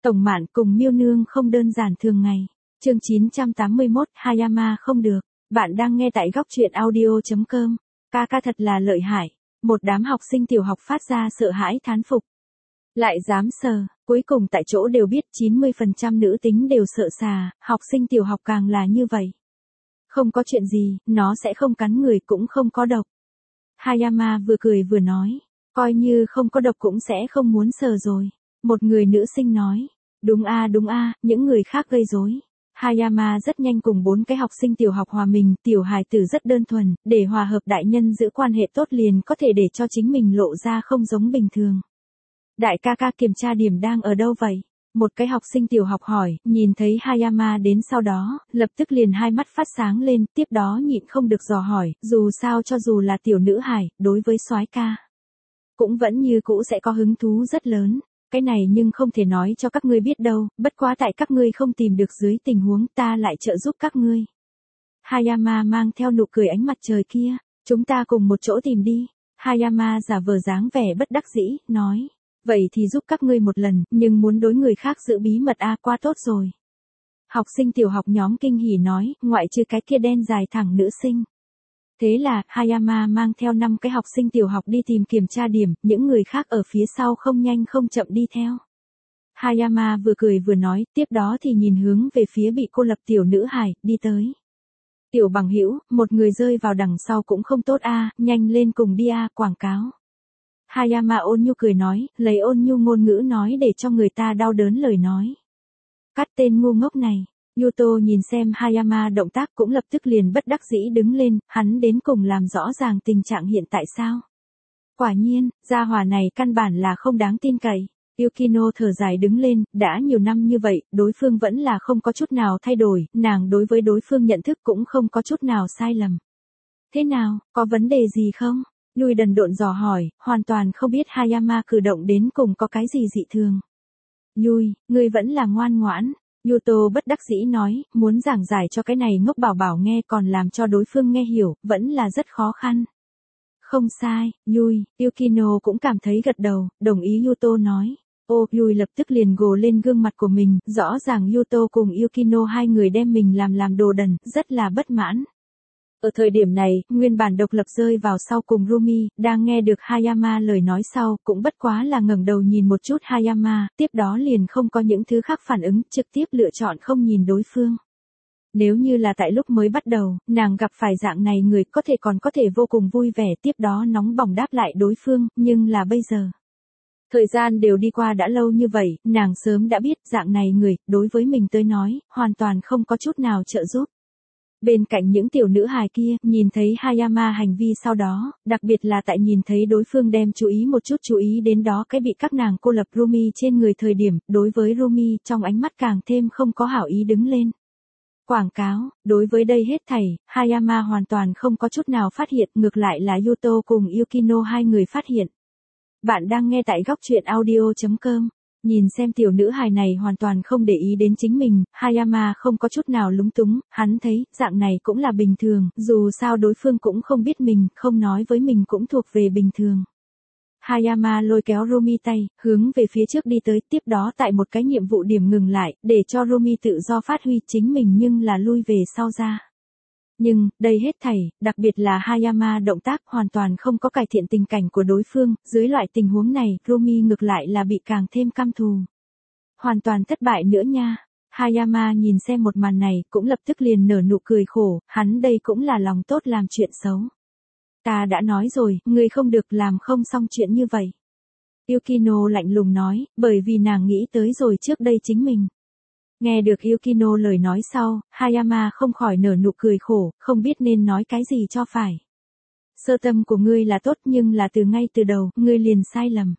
Tổng Mạn cùng Miêu Nương không đơn giản thường ngày. Chương 981, Hayama không được. Bạn đang nghe tại góc truyện audio.com. Ca ca thật là lợi hại. Một đám học sinh tiểu học phát ra sợ hãi thán phục. Lại dám sờ, cuối cùng tại chỗ đều biết 90% nữ tính đều sợ xà, học sinh tiểu học càng là như vậy. Không có chuyện gì, nó sẽ không cắn người cũng không có độc. Hayama vừa cười vừa nói, coi như không có độc cũng sẽ không muốn sờ rồi. Một người nữ sinh nói, đúng a, những người khác gây rối. Hayama rất nhanh cùng 4 cái học sinh tiểu học hòa mình, tiểu hài tử rất đơn thuần, để hòa hợp đại nhân giữ quan hệ tốt liền có thể để cho chính mình lộ ra không giống bình thường. Đại ca ca kiểm tra điểm đang ở đâu vậy? Một cái học sinh tiểu học hỏi, nhìn thấy Hayama đến sau đó, lập tức liền hai mắt phát sáng lên, tiếp đó nhịn không được dò hỏi, dù sao cho dù là tiểu nữ hài, đối với soái ca, cũng vẫn như cũ sẽ có hứng thú rất lớn. Cái này nhưng không thể nói cho các ngươi biết đâu, bất quá tại các ngươi không tìm được dưới tình huống ta lại trợ giúp các ngươi. Hayama mang theo nụ cười ánh mặt trời kia, chúng ta cùng một chỗ tìm đi. Hayama giả vờ dáng vẻ bất đắc dĩ, nói, vậy thì giúp các ngươi một lần, nhưng muốn đối người khác giữ bí mật qua tốt rồi. Học sinh tiểu học nhóm kinh hỉ nói, ngoại trừ cái kia đen dài thẳng nữ sinh. Thế là, Hayama mang theo 5 cái học sinh tiểu học đi tìm kiểm tra điểm, những người khác ở phía sau không nhanh không chậm đi theo. Hayama vừa cười vừa nói, tiếp đó thì nhìn hướng về phía bị cô lập tiểu nữ hài, đi tới. Tiểu bằng hữu, một người rơi vào đằng sau cũng không tốt nhanh lên cùng đi quảng cáo. Hayama ôn nhu cười nói, lấy ôn nhu ngôn ngữ nói để cho người ta đau đớn lời nói. Cắt tên ngu ngốc này. Yuto nhìn xem Hayama động tác cũng lập tức liền bất đắc dĩ đứng lên, hắn đến cùng làm rõ ràng tình trạng hiện tại sao. Quả nhiên, gia hỏa này căn bản là không đáng tin cậy. Yukino thở dài đứng lên, đã nhiều năm như vậy, đối phương vẫn là không có chút nào thay đổi, nàng đối với đối phương nhận thức cũng không có chút nào sai lầm. Thế nào, có vấn đề gì không? Lui đần độn dò hỏi, hoàn toàn không biết Hayama cử động đến cùng có cái gì dị thường. Lui, ngươi vẫn là ngoan ngoãn. Yuto bất đắc dĩ nói, muốn giảng giải cho cái này ngốc bảo bảo nghe còn làm cho đối phương nghe hiểu, vẫn là rất khó khăn. Không sai, Yui, Yukino cũng cảm thấy gật đầu, đồng ý Yuto nói. Yui lập tức liền gồ lên gương mặt của mình, rõ ràng Yuto cùng Yukino hai người đem mình làm đồ đần, rất là bất mãn. Ở thời điểm này, nguyên bản độc lập rơi vào sau cùng Rumi, đang nghe được Hayama lời nói sau, cũng bất quá là ngẩng đầu nhìn một chút Hayama, tiếp đó liền không có những thứ khác phản ứng, trực tiếp lựa chọn không nhìn đối phương. Nếu như là tại lúc mới bắt đầu, nàng gặp phải dạng này người có thể vô cùng vui vẻ tiếp đó nóng bỏng đáp lại đối phương, nhưng là bây giờ. Thời gian đều đi qua đã lâu như vậy, nàng sớm đã biết dạng này người, đối với mình tới nói, hoàn toàn không có chút nào trợ giúp. Bên cạnh những tiểu nữ hài kia, nhìn thấy Hayama hành vi sau đó, đặc biệt là tại nhìn thấy đối phương đem chú ý đến đó cái bị các nàng cô lập Rumi trên người thời điểm, đối với Rumi trong ánh mắt càng thêm không có hảo ý đứng lên. Quảng cáo, đối với đây hết thảy, Hayama hoàn toàn không có chút nào phát hiện, ngược lại là Yuto cùng Yukino hai người phát hiện. Bạn đang nghe tại góc truyện audio.com. Nhìn xem tiểu nữ hài này hoàn toàn không để ý đến chính mình, Hayama không có chút nào lúng túng, hắn thấy, dạng này cũng là bình thường, dù sao đối phương cũng không biết mình, không nói với mình cũng thuộc về bình thường. Hayama lôi kéo Rumi tay, hướng về phía trước đi tới, tiếp đó tại một cái nhiệm vụ điểm ngừng lại, để cho Rumi tự do phát huy chính mình nhưng là lui về sau ra. Nhưng, đây hết thảy, đặc biệt là Hayama động tác hoàn toàn không có cải thiện tình cảnh của đối phương, dưới loại tình huống này, Rumi ngược lại là bị càng thêm căm thù. Hoàn toàn thất bại nữa nha. Hayama nhìn xem một màn này, cũng lập tức liền nở nụ cười khổ, hắn đây cũng là lòng tốt làm chuyện xấu. Ta đã nói rồi, ngươi không được làm không xong chuyện như vậy. Yukino lạnh lùng nói, bởi vì nàng nghĩ tới rồi trước đây chính mình. Nghe được Yukino lời nói sau, Hayama không khỏi nở nụ cười khổ, không biết nên nói cái gì cho phải. Sơ tâm của ngươi là tốt nhưng là ngay từ đầu, ngươi liền sai lầm.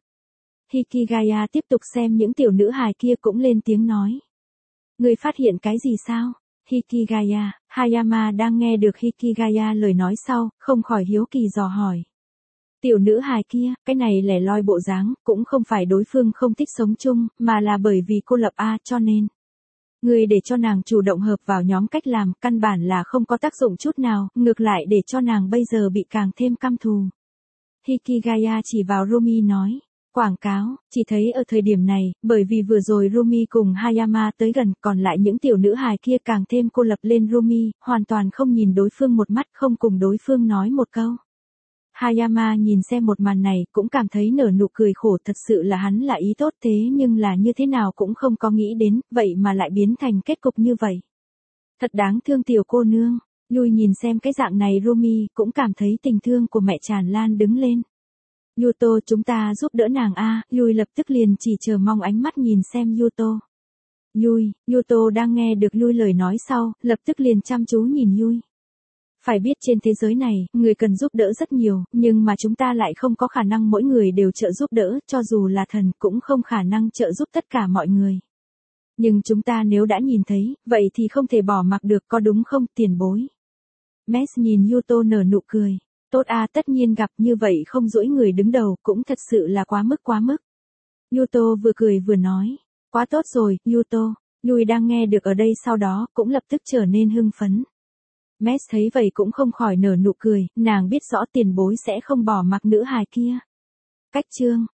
Hikigaya tiếp tục xem những tiểu nữ hài kia cũng lên tiếng nói. Ngươi phát hiện cái gì sao? Hikigaya, Hayama đang nghe được Hikigaya lời nói sau, không khỏi hiếu kỳ dò hỏi. Tiểu nữ hài kia, cái này lẻ loi bộ dáng, cũng không phải đối phương không thích sống chung, mà là bởi vì cô lập cho nên. Người để cho nàng chủ động hợp vào nhóm cách làm, căn bản là không có tác dụng chút nào, ngược lại để cho nàng bây giờ bị càng thêm căm thù. Hikigaya chỉ vào Rumi nói, Quảng cáo, chỉ thấy ở thời điểm này, bởi vì vừa rồi Rumi cùng Hayama tới gần, còn lại những tiểu nữ hài kia càng thêm cô lập lên Rumi, hoàn toàn không nhìn đối phương một mắt, không cùng đối phương nói một câu. Hayama nhìn xem một màn này, cũng cảm thấy nở nụ cười khổ, thật sự là hắn là ý tốt thế nhưng là như thế nào cũng không có nghĩ đến, vậy mà lại biến thành kết cục như vậy. Thật đáng thương tiểu cô nương. Yui nhìn xem cái dạng này Rumi, cũng cảm thấy tình thương của mẹ tràn lan đứng lên. Yuto, chúng ta giúp đỡ nàng a. Yui lập tức liền chỉ chờ mong ánh mắt nhìn xem Yuto. Yuto đang nghe được Yui lời nói sau, lập tức liền chăm chú nhìn Yui. Phải biết trên thế giới này, người cần giúp đỡ rất nhiều, nhưng mà chúng ta lại không có khả năng mỗi người đều trợ giúp đỡ, cho dù là thần cũng không khả năng trợ giúp tất cả mọi người. Nhưng chúng ta nếu đã nhìn thấy, vậy thì không thể bỏ mặc được, có đúng không, tiền bối? Mes nhìn Yuto nở nụ cười. Tốt à, tất nhiên gặp như vậy không duỗi người đứng đầu, cũng thật sự là quá mức. Yuto vừa cười vừa nói. Quá tốt rồi, Yuto. Yui đang nghe được ở đây sau đó, cũng lập tức trở nên hưng phấn. Mes thấy vậy cũng không khỏi nở nụ cười, nàng biết rõ tiền bối sẽ không bỏ mặc nữ hài kia. Cách chương